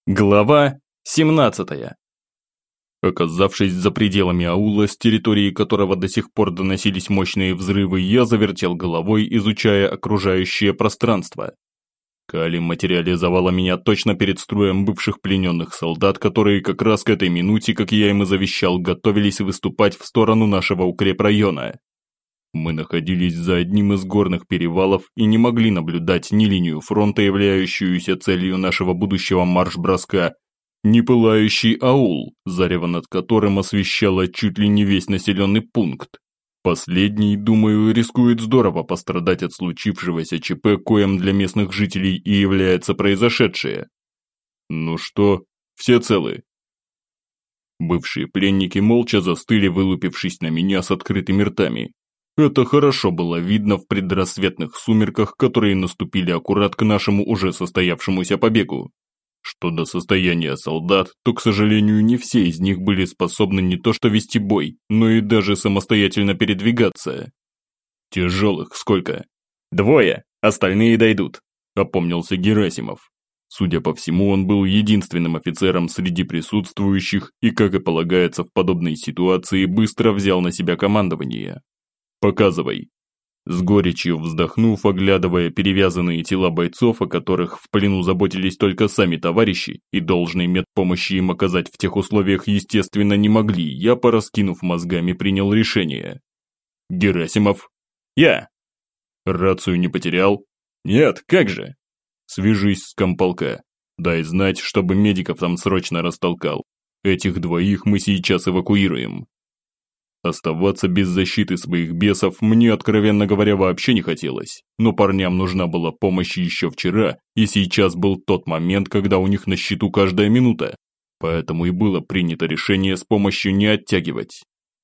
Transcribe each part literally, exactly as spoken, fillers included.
Глава семнадцатая. Оказавшись за пределами аула, с территории которого до сих пор доносились мощные взрывы, я завертел головой, изучая окружающее пространство. Кали материализовала меня точно перед строем бывших плененных солдат, которые как раз к этой минуте, как я им и завещал, готовились выступать в сторону нашего укрепрайона. Мы находились за одним из горных перевалов и не могли наблюдать ни линию фронта, являющуюся целью нашего будущего марш-броска, ни пылающий аул, зарево над которым освещало чуть ли не весь населенный пункт. Последний, думаю, рискует здорово пострадать от случившегося ЧП, коим для местных жителей и является произошедшее. Ну что, все целы? Бывшие пленники молча застыли, вылупившись на меня с открытыми ртами. Это хорошо было видно в предрассветных сумерках, которые наступили аккурат к нашему уже состоявшемуся побегу. Что до состояния солдат, то, к сожалению, не все из них были способны не то что вести бой, но и даже самостоятельно передвигаться. Тяжелых сколько? Двое, остальные дойдут, опомнился Герасимов. Судя по всему, он был единственным офицером среди присутствующих и, как и полагается в подобной ситуации, быстро взял на себя командование. «Показывай». С горечью вздохнув, оглядывая перевязанные тела бойцов, о которых в плену заботились только сами товарищи, и должной медпомощи им оказать в тех условиях, естественно, не могли, я, пораскинув мозгами, принял решение. «Герасимов?» «Я». «Рацию не потерял?» «Нет, как же?» «Свяжись с комполка. Дай знать, чтобы медиков там срочно растолкал. Этих двоих мы сейчас эвакуируем». Оставаться без защиты своих бесов мне, откровенно говоря, вообще не хотелось, но парням нужна была помощь еще вчера, и сейчас был тот момент, когда у них на счету каждая минута, поэтому и было принято решение с помощью не оттягивать.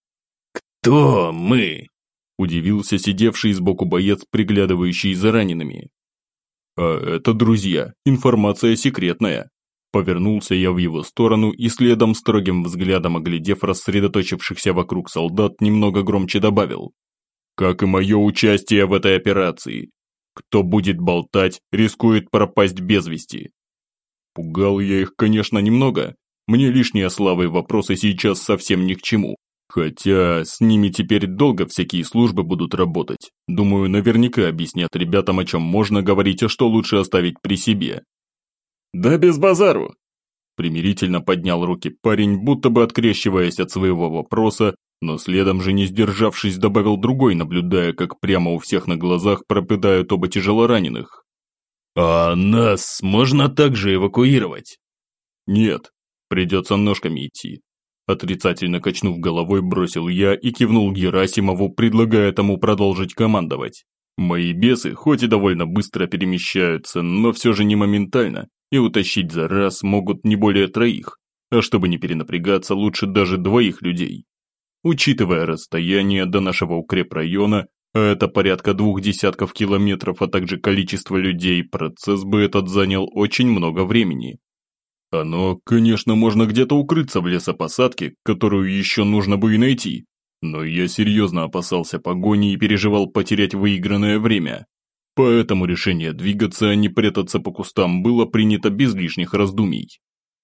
«Кто мы?» – удивился сидевший сбоку боец, приглядывающий за ранеными. «А это, друзья, информация секретная». Повернулся я в его сторону и следом, строгим взглядом оглядев рассредоточившихся вокруг солдат, немного громче добавил. «Как и мое участие в этой операции. Кто будет болтать, рискует пропасть без вести». Пугал я их, конечно, немного. Мне лишние славы и вопросы сейчас совсем ни к чему. Хотя с ними теперь долго всякие службы будут работать. Думаю, наверняка объяснят ребятам, о чем можно говорить, а что лучше оставить при себе. «Да без базару!» Примирительно поднял руки парень, будто бы открещиваясь от своего вопроса, но следом же, не сдержавшись, добавил другой, наблюдая, как прямо у всех на глазах пропадают оба тяжелораненых. «А нас можно также эвакуировать?» «Нет, придется ножками идти». Отрицательно качнув головой, бросил я и кивнул Герасимову, предлагая тому продолжить командовать. Мои бесы, хоть и довольно быстро перемещаются, но все же не моментально, и утащить за раз могут не более троих, а чтобы не перенапрягаться, лучше даже двоих людей. Учитывая расстояние до нашего укрепрайона, а это порядка двух десятков километров, а также количество людей, процесс бы этот занял очень много времени. Оно, конечно, можно где-то укрыться в лесопосадке, которую еще нужно бы и найти, но я серьезно опасался погони и переживал потерять выигранное время. Поэтому решение двигаться, а не прятаться по кустам, было принято без лишних раздумий.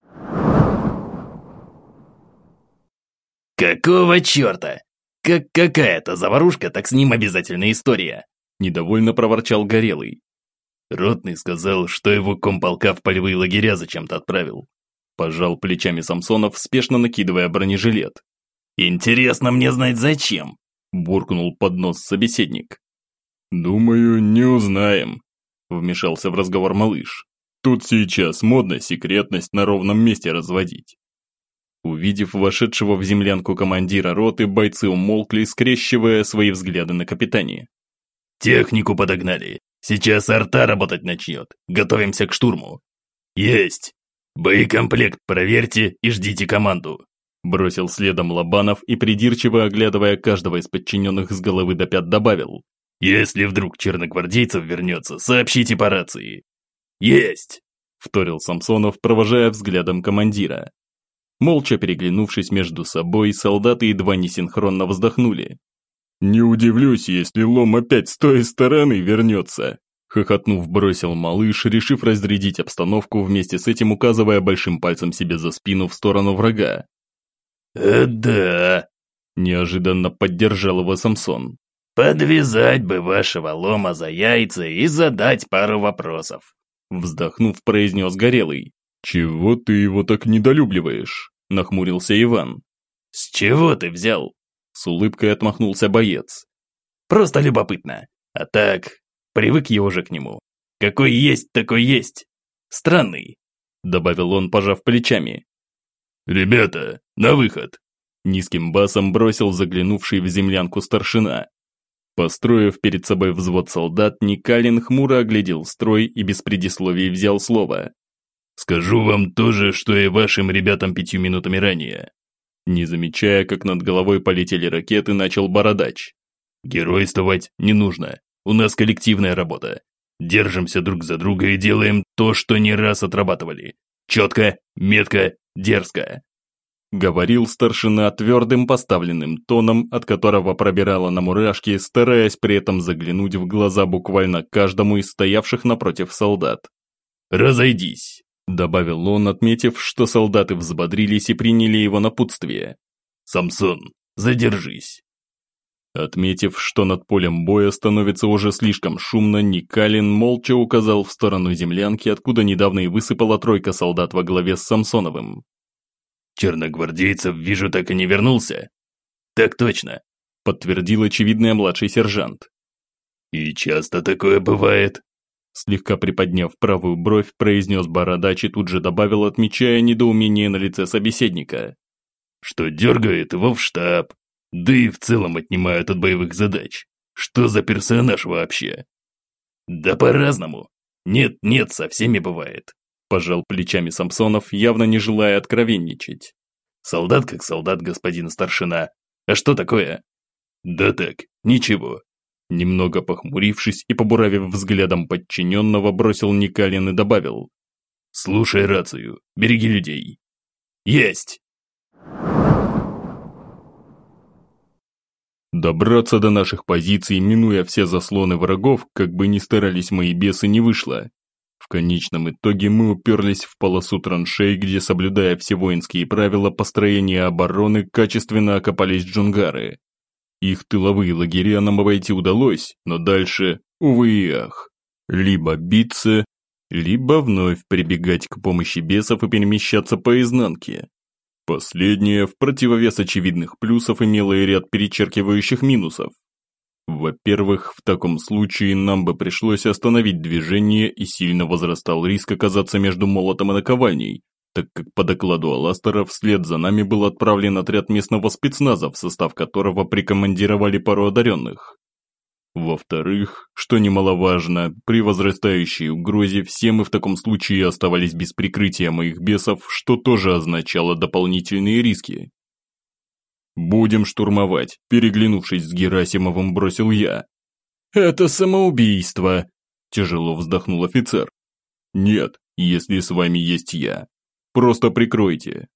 «Какого черта? Как какая-то заварушка, так с ним обязательно история!» Недовольно проворчал Горелый. Ротный сказал, что его комполка в полевые лагеря зачем-то отправил. Пожал плечами Самсонов, спешно накидывая бронежилет. «Интересно мне знать зачем?» Буркнул под нос собеседник. «Думаю, не узнаем», – вмешался в разговор малыш. «Тут сейчас модно секретность на ровном месте разводить». Увидев вошедшего в землянку командира роты, бойцы умолкли, скрещивая свои взгляды на капитане. «Технику подогнали. Сейчас арта работать начнет. Готовимся к штурму». «Есть! Боекомплект проверьте и ждите команду», – бросил следом Лобанов и, придирчиво оглядывая каждого из подчиненных с головы до пят, добавил. «Если вдруг черногвардейцев вернется, сообщите по рации». «Есть!» – вторил Самсонов, провожая взглядом командира. Молча переглянувшись между собой, солдаты едва не синхронно вздохнули. «Не удивлюсь, если лом опять с той стороны вернется», Хохотнув, бросил малыш, решив разрядить обстановку, вместе с этим указывая большим пальцем себе за спину в сторону врага. «Э, да!» – неожиданно поддержал его Самсон. «Подвязать бы вашего лома за яйца и задать пару вопросов!» Вздохнув, произнес Горелый. «Чего ты его так недолюбливаешь?» – нахмурился Иван. «С чего ты взял?» – с улыбкой отмахнулся боец. «Просто любопытно. А так, привык я уже к нему. Какой есть, такой есть. Странный», – добавил он, пожав плечами. «Ребята, на выход!» – низким басом бросил заглянувший в землянку старшина. Построив перед собой взвод солдат, Никалин хмуро оглядел строй и без предисловий взял слово. «Скажу вам то же, что и вашим ребятам пятью минутами ранее». Не замечая, как над головой полетели ракеты, начал Бородач. «Геройствовать не нужно. У нас коллективная работа. Держимся друг за друга и делаем то, что не раз отрабатывали. Четко, метко, дерзко». Говорил старшина твердым поставленным тоном, от которого пробирало на мурашки, стараясь при этом заглянуть в глаза буквально каждому из стоявших напротив солдат. «Разойдись», – добавил он, отметив, что солдаты взбодрились и приняли его напутствие. «Самсон, задержись». Отметив, что над полем боя становится уже слишком шумно, Никалин молча указал в сторону землянки, откуда недавно и высыпала тройка солдат во главе с Самсоновым. «Черногвардейцев, вижу, так и не вернулся». «Так точно», – подтвердил очевидный младший сержант. «И часто такое бывает?» Слегка приподняв правую бровь, произнес Бородач и тут же добавил, отмечая недоумение на лице собеседника. «Что дергает его в штаб, да и в целом отнимают от боевых задач. Что за персонаж вообще?» «Да по-разному. Нет-нет, со всеми бывает», – пожал плечами Самсонов, явно не желая откровенничать. «Солдат как солдат, господин старшина. А что такое?» «Да так, ничего». Немного похмурившись и побуравив взглядом подчиненного, бросил Никалин и добавил. «Слушай рацию, береги людей». «Есть!» Добраться до наших позиций, минуя все заслоны врагов, как бы ни старались мои бесы, не вышло. В конечном итоге мы уперлись в полосу траншей, где, соблюдая все воинские правила построения обороны, качественно окопались джунгары. Их тыловые лагеря нам обойти удалось, но дальше, увы и ах, либо биться, либо вновь прибегать к помощи бесов и перемещаться по изнанке. Последнее, в противовес очевидных плюсов, имело и ряд перечеркивающих минусов. Во-первых, в таком случае нам бы пришлось остановить движение, и сильно возрастал риск оказаться между молотом и наковальней, так как по докладу Аластера вслед за нами был отправлен отряд местного спецназа, в состав которого прикомандировали пару одаренных. Во-вторых, что немаловажно, при возрастающей угрозе все мы в таком случае оставались без прикрытия моих бесов, что тоже означало дополнительные риски. «Будем штурмовать», – переглянувшись с Герасимовым, бросил я. «Это самоубийство», – тяжело вздохнул офицер. «Нет, если с вами есть я. Просто прикройте».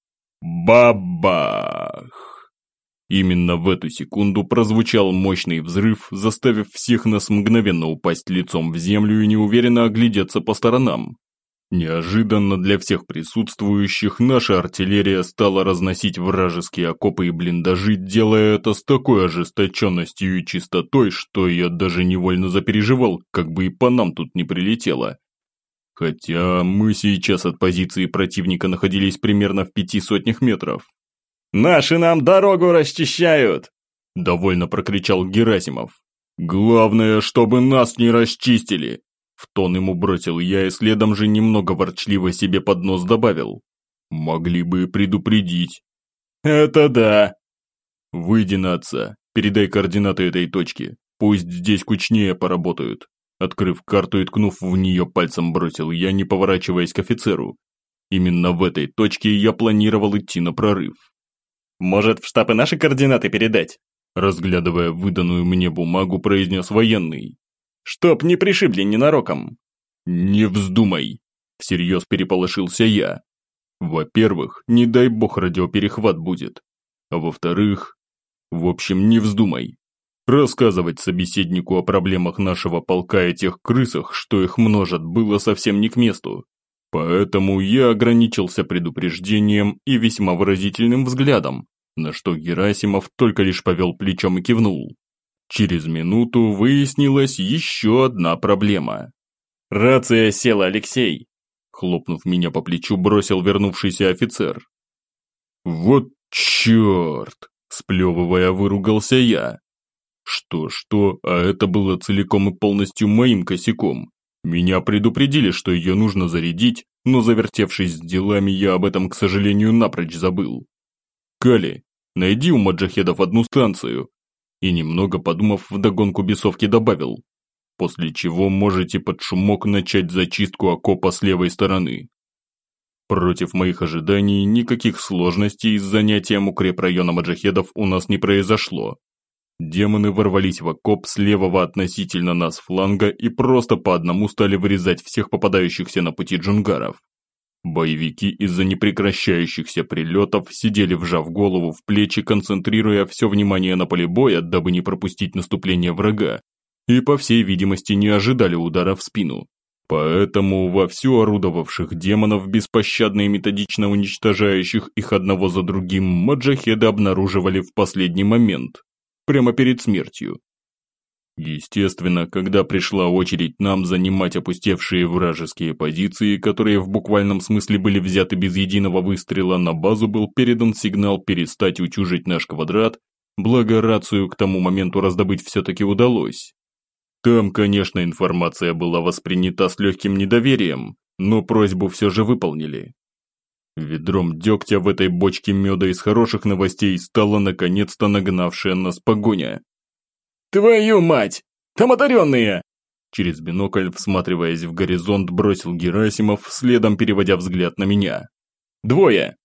Бабах! Именно в эту секунду прозвучал мощный взрыв, заставив всех нас мгновенно упасть лицом в землю и неуверенно оглядеться по сторонам. Неожиданно для всех присутствующих наша артиллерия стала разносить вражеские окопы и блиндажи, делая это с такой ожесточенностью и чистотой, что я даже невольно запереживал, как бы и по нам тут не прилетело. Хотя мы сейчас от позиции противника находились примерно в пяти сотнях метров. «Наши нам дорогу расчищают!» – довольно прокричал Герасимов. «Главное, чтобы нас не расчистили!» В тон ему бросил я и следом же немного ворчливо себе под нос добавил. «Могли бы предупредить». «Это да!» «Выйди на отца, передай координаты этой точки, пусть здесь кучнее поработают». Открыв карту и ткнув в нее пальцем, бросил я, не поворачиваясь к офицеру. Именно в этой точке я планировал идти на прорыв. «Может, в штаб и наши координаты передать?» Разглядывая выданную мне бумагу, произнес военный. «Чтоб не пришибли ненароком». «Не вздумай!» Всерьез переполошился я. Во-первых, не дай бог радиоперехват будет. А во-вторых, в общем, не вздумай. Рассказывать собеседнику о проблемах нашего полка и тех крысах, что их множат, было совсем не к месту. Поэтому я ограничился предупреждением и весьма выразительным взглядом, на что Герасимов только лишь повел плечом и кивнул. Через минуту выяснилась еще одна проблема. «Рация села, Алексей!» Хлопнув меня по плечу, бросил вернувшийся офицер. «Вот черт!» – сплевывая, выругался я. Что-что, а это было целиком и полностью моим косяком. Меня предупредили, что ее нужно зарядить, но завертевшись с делами, я об этом, к сожалению, напрочь забыл. «Кали, найди у маджахедов одну станцию». И немного подумав, вдогонку бесовки добавил. После чего можете под шумок начать зачистку окопа с левой стороны. Против моих ожиданий никаких сложностей с занятием укрепрайона маджахедов у нас не произошло. Демоны ворвались в окоп с левого относительно нас фланга и просто по одному стали вырезать всех попадающихся на пути джунгаров. Боевики из-за непрекращающихся прилетов сидели, вжав голову в плечи, концентрируя все внимание на поле боя, дабы не пропустить наступление врага, и, по всей видимости, не ожидали удара в спину. Поэтому вовсю орудовавших демонов, беспощадно и методично уничтожающих их одного за другим, маджахеды обнаруживали в последний момент. Прямо перед смертью. Естественно, когда пришла очередь нам занимать опустевшие вражеские позиции, которые в буквальном смысле были взяты без единого выстрела, на базу был передан сигнал перестать утюжить наш квадрат, благо рацию к тому моменту раздобыть все-таки удалось. Там, конечно, информация была воспринята с легким недоверием, но просьбу все же выполнили. Ведром дегтя в этой бочке меда из хороших новостей стала наконец-то нагнавшая нас погоня. «Твою мать! Там одаренные!» Через бинокль, всматриваясь в горизонт, бросил Герасимов, следом переводя взгляд на меня. «Двое!»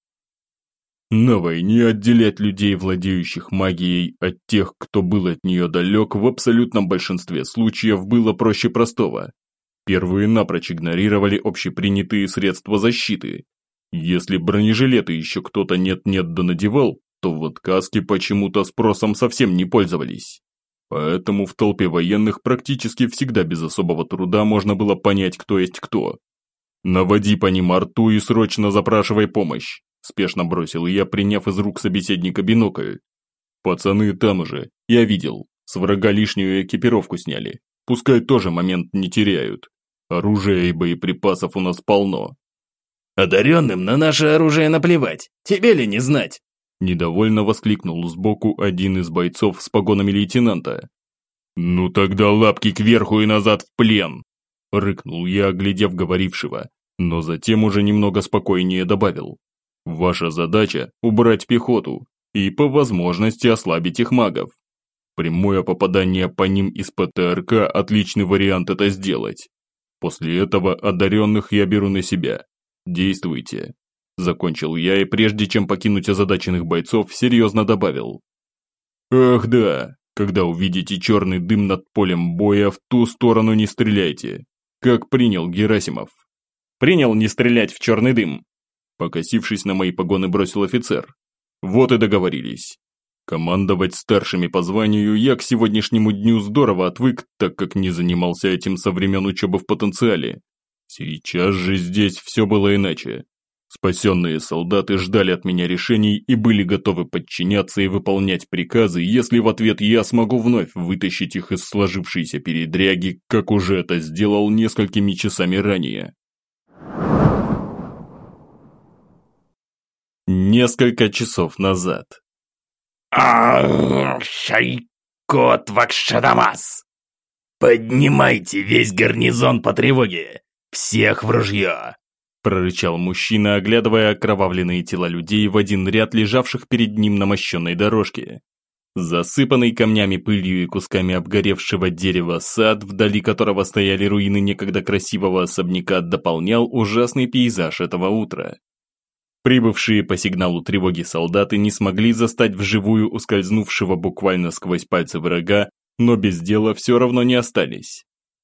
На войне отделять людей, владеющих магией, от тех, кто был от нее далек, в абсолютном большинстве случаев было проще простого. Первые напрочь игнорировали общепринятые средства защиты. Если бронежилеты еще кто-то нет-нет да надевал, то вот каски почему-то спросом совсем не пользовались. Поэтому в толпе военных практически всегда без особого труда можно было понять, кто есть кто. «Наводи по ним арту и срочно запрашивай помощь», – спешно бросил я, приняв из рук собеседника бинокль. «Пацаны там уже, я видел, с врага лишнюю экипировку сняли, пускай тоже момент не теряют. Оружия и боеприпасов у нас полно». «Одаренным на наше оружие наплевать, тебе ли не знать?» Недовольно воскликнул сбоку один из бойцов с погонами лейтенанта. «Ну тогда лапки кверху и назад в плен!» Рыкнул я, оглядев говорившего, но затем уже немного спокойнее добавил. «Ваша задача – убрать пехоту и по возможности ослабить их магов. Прямое попадание по ним из ПТРК – отличный вариант это сделать. После этого одаренных я беру на себя. Действуйте». Закончил я и прежде чем покинуть озадаченных бойцов, серьезно добавил. «Ах да, когда увидите черный дым над полем боя, в ту сторону не стреляйте. Как принял Герасимов?» «Принял не стрелять в черный дым», покосившись на мои погоны, бросил офицер. «Вот и договорились. Командовать старшими по званию я к сегодняшнему дню здорово отвык, так как не занимался этим со времен учебы в потенциале. Сейчас же здесь все было иначе. Спасенные солдаты ждали от меня решений и были готовы подчиняться и выполнять приказы, если в ответ я смогу вновь вытащить их из сложившейся передряги, как уже это сделал несколькими часами ранее. Несколько часов назад. «Шайкот Вакшадамас! Поднимайте весь гарнизон по тревоге! Всех в ружье!» Прорычал мужчина, оглядывая окровавленные тела людей в один ряд, лежавших перед ним на мощенной дорожке. Засыпанный камнями, пылью и кусками обгоревшего дерева сад, вдали которого стояли руины некогда красивого особняка, дополнял ужасный пейзаж этого утра. Прибывшие по сигналу тревоги солдаты не смогли застать вживую ускользнувшего буквально сквозь пальцы врага, но без дела все равно не остались.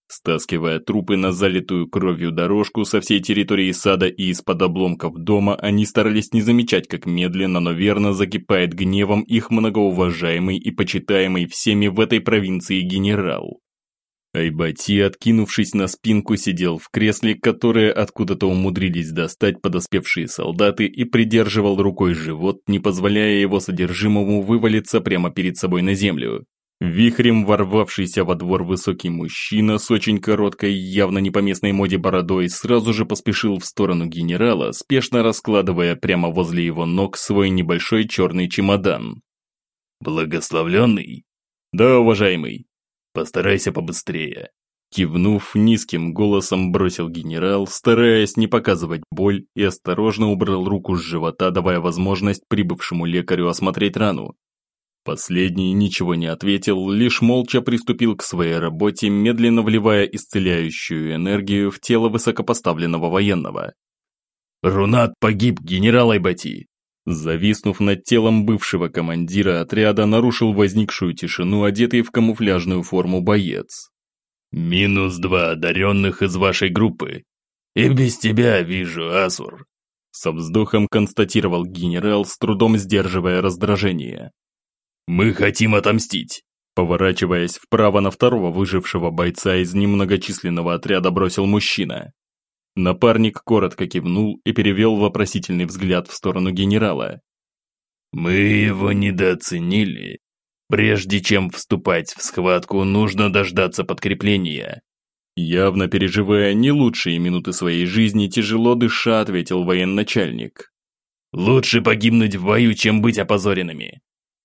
Стаскивая трупы на залитую кровью дорожку со всей территории сада и из-под обломков дома, они старались не замечать, как медленно, но верно закипает гневом их многоуважаемый и почитаемый всеми в этой провинции генерал. Айбати, откинувшись на спинку, сидел в кресле, которое откуда-то умудрились достать подоспевшие солдаты, и придерживал рукой живот, не позволяя его содержимому вывалиться прямо перед собой на землю. Вихрем ворвавшийся во двор высокий мужчина с очень короткой, явно не по местной моде бородой, сразу же поспешил в сторону генерала, спешно раскладывая прямо возле его ног свой небольшой черный чемодан. «Благословленный?» «Да, уважаемый». «Постарайся побыстрее». Кивнув, низким голосом бросил генерал, стараясь не показывать боль, и осторожно убрал руку с живота, давая возможность прибывшему лекарю осмотреть рану. Последний ничего не ответил, лишь молча приступил к своей работе, медленно вливая исцеляющую энергию в тело высокопоставленного военного. «Рунат погиб, генерал Айбати!» Зависнув над телом бывшего командира отряда, нарушил возникшую тишину одетый в камуфляжную форму боец. «Минус два одаренных из вашей группы. И без тебя вижу, Асур!» Со вздохом констатировал генерал, с трудом сдерживая раздражение. «Мы хотим отомстить!» Поворачиваясь вправо на второго выжившего бойца из немногочисленного отряда, бросил мужчина. Напарник коротко кивнул и перевел вопросительный взгляд в сторону генерала. «Мы его недооценили. Прежде чем вступать в схватку, нужно дождаться подкрепления». Явно переживая не лучшие минуты своей жизни, тяжело дыша, ответил военачальник. «Лучше погибнуть в бою, чем быть опозоренными».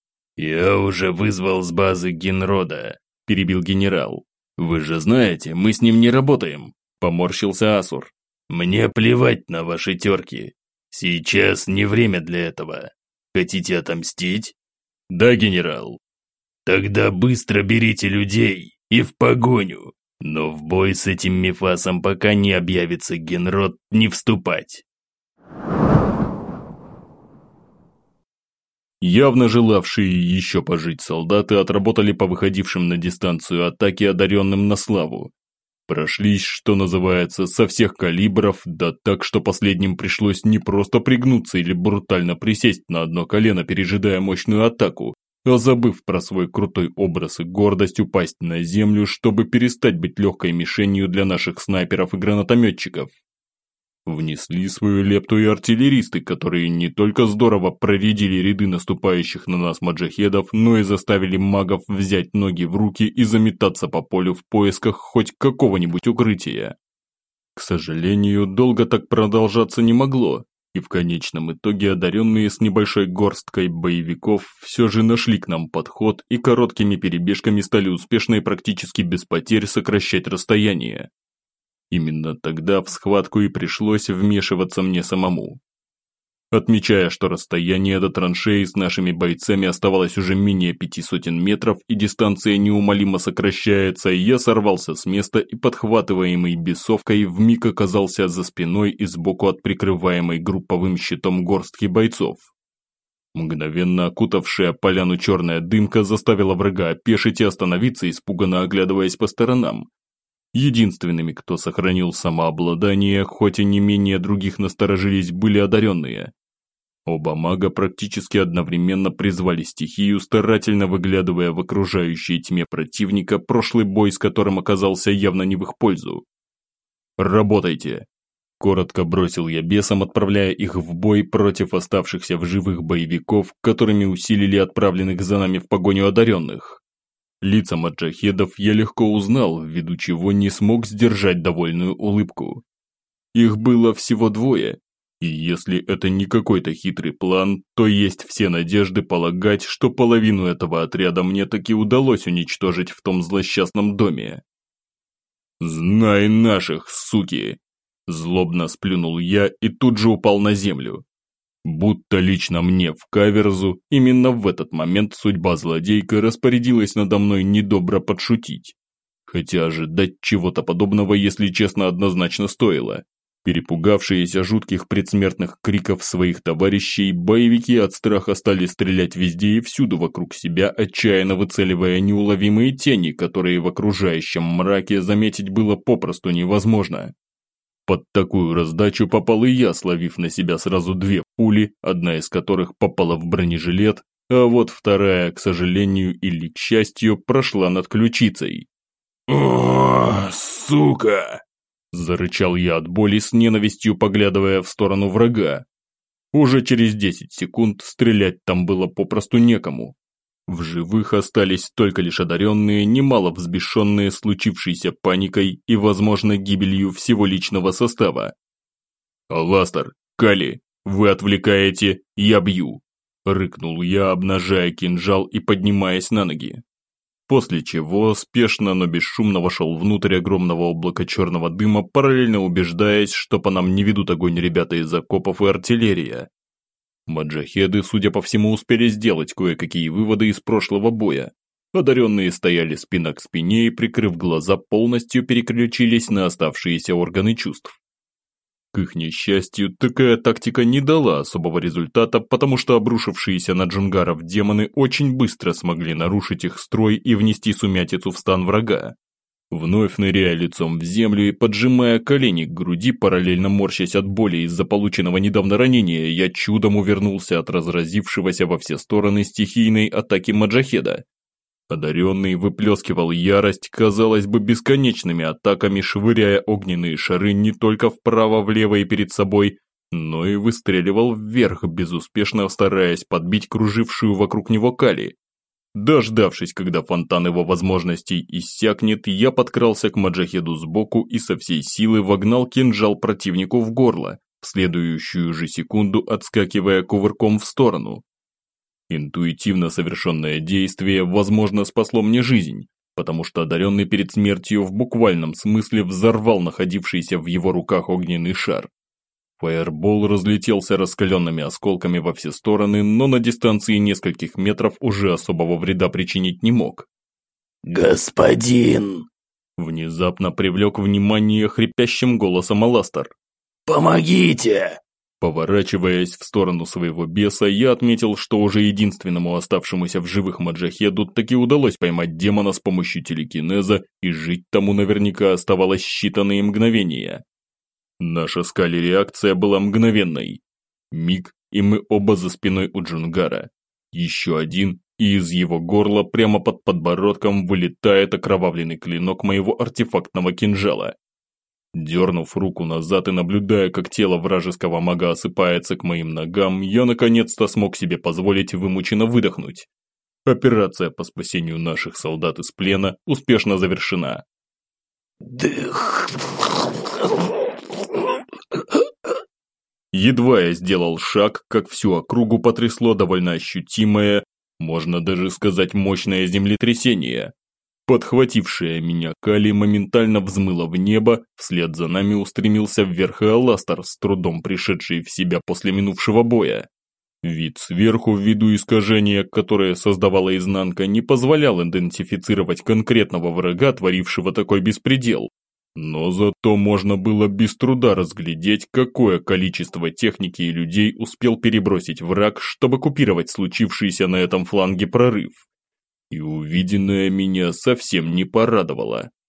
«Я уже вызвал с базы Генрода», – перебил генерал. «Вы же знаете, мы с ним не работаем», – поморщился Асур. «Мне плевать на ваши терки. Сейчас не время для этого. Хотите отомстить?» «Да, генерал». «Тогда быстро берите людей и в погоню. Но в бой с этим Мефасом, пока не объявится Генрод, не вступать». Явно желавшие еще пожить солдаты отработали по выходившим на дистанцию атаки одаренным на славу. Прошлись, что называется, со всех калибров, да так, что последним пришлось не просто пригнуться или брутально присесть на одно колено, пережидая мощную атаку, а забыв про свой крутой образ и гордость упасть на землю, чтобы перестать быть легкой мишенью для наших снайперов и гранатометчиков. Внесли свою лепту и артиллеристы, которые не только здорово проредили ряды наступающих на нас маджахедов, но и заставили магов взять ноги в руки и заметаться по полю в поисках хоть какого-нибудь укрытия. К сожалению, долго так продолжаться не могло, и в конечном итоге одаренные с небольшой горсткой боевиков все же нашли к нам подход и короткими перебежками стали успешно и практически без потерь сокращать расстояние. Именно тогда в схватку и пришлось вмешиваться мне самому. Отмечая, что расстояние до траншеи с нашими бойцами оставалось уже менее пяти сотен метров и дистанция неумолимо сокращается, я сорвался с места и, подхватываемый бесовкой, вмиг оказался за спиной и сбоку от прикрываемой групповым щитом горстки бойцов. Мгновенно окутавшая поляну черная дымка заставила врага опешить и остановиться, испуганно оглядываясь по сторонам. Единственными, кто сохранил самообладание, хоть и не менее других насторожились, были одаренные. Оба мага практически одновременно призвали стихию, старательно выглядывая в окружающей тьме противника, прошлый бой с которым оказался явно не в их пользу. «Работайте!» – коротко бросил я бесам, отправляя их в бой против оставшихся в живых боевиков, которыми усилили отправленных за нами в погоню одаренных. Лица маджахедов я легко узнал, ввиду чего не смог сдержать довольную улыбку. Их было всего двое, и если это не какой-то хитрый план, то есть все надежды полагать, что половину этого отряда мне таки удалось уничтожить в том злосчастном доме. «Знай наших, суки!» Злобно сплюнул я и тут же упал на землю. Будто лично мне в каверзу, именно в этот момент судьба злодейка распорядилась надо мной недобро подшутить. Хотя ожидать чего-то подобного, если честно, однозначно стоило. Перепугавшиеся жутких предсмертных криков своих товарищей, боевики от страха стали стрелять везде и всюду вокруг себя, отчаянно выцеливая неуловимые тени, которые в окружающем мраке заметить было попросту невозможно. Под такую раздачу попал и я, словив на себя сразу две пули, одна из которых попала в бронежилет, а вот вторая, к сожалению или к счастью, прошла над ключицей. «О, сука!» – зарычал я от боли, с ненавистью поглядывая в сторону врага. Уже через десять секунд стрелять там было попросту некому. В живых остались только лишь одаренные, немало взбешенные случившейся паникой и, возможно, гибелью всего личного состава. «Аластер, Кали, вы отвлекаете, я бью!» – рыкнул я, обнажая кинжал и поднимаясь на ноги. После чего спешно, но бесшумно вошел внутрь огромного облака черного дыма, параллельно убеждаясь, что по нам не ведут огонь ребята из окопов и артиллерия. Маджахеды, судя по всему, успели сделать кое-какие выводы из прошлого боя. Одаренные стояли спина к спине и, прикрыв глаза, полностью переключились на оставшиеся органы чувств. К их несчастью, такая тактика не дала особого результата, потому что обрушившиеся на джунгаров демоны очень быстро смогли нарушить их строй и внести сумятицу в стан врага. Вновь ныряя лицом в землю и поджимая колени к груди, параллельно морщась от боли из-за полученного недавно ранения, я чудом увернулся от разразившегося во все стороны стихийной атаки маджахеда. Одаренный выплескивал ярость, казалось бы, бесконечными атаками, швыряя огненные шары не только вправо, влево и перед собой, но и выстреливал вверх, безуспешно стараясь подбить кружившую вокруг него Кали. Дождавшись, когда фонтан его возможностей иссякнет, я подкрался к маджахеду сбоку и со всей силы вогнал кинжал противнику в горло, в следующую же секунду отскакивая кувырком в сторону. Интуитивно совершенное действие, возможно, спасло мне жизнь, потому что одаренный перед смертью в буквальном смысле взорвал находившийся в его руках огненный шар. Фаербол разлетелся раскаленными осколками во все стороны, но на дистанции нескольких метров уже особого вреда причинить не мог. «Господин!» Внезапно привлек внимание хрипящим голосом Аластер. «Помогите!» Поворачиваясь в сторону своего беса, я отметил, что уже единственному оставшемуся в живых маджахеду таки удалось поймать демона с помощью телекинеза, и жить тому наверняка оставалось считанные мгновения. Наша с Кали реакция была мгновенной. Миг, и мы оба за спиной у Джунгара. Еще один, и из его горла прямо под подбородком вылетает окровавленный клинок моего артефактного кинжала. Дернув руку назад и наблюдая, как тело вражеского мага осыпается к моим ногам, я наконец-то смог себе позволить вымученно выдохнуть. Операция по спасению наших солдат из плена успешно завершена. Дых. Едва я сделал шаг, как всю округу потрясло довольно ощутимое, можно даже сказать мощное землетрясение. Подхватившая меня Кали моментально взмыла в небо, вслед за нами устремился вверх и Аластер, с трудом пришедший в себя после минувшего боя. Вид сверху, ввиду искажения, которое создавала изнанка, не позволял идентифицировать конкретного врага, творившего такой беспредел. Но зато можно было без труда разглядеть, какое количество техники и людей успел перебросить враг, чтобы купировать случившийся на этом фланге прорыв. И увиденное меня совсем не порадовало.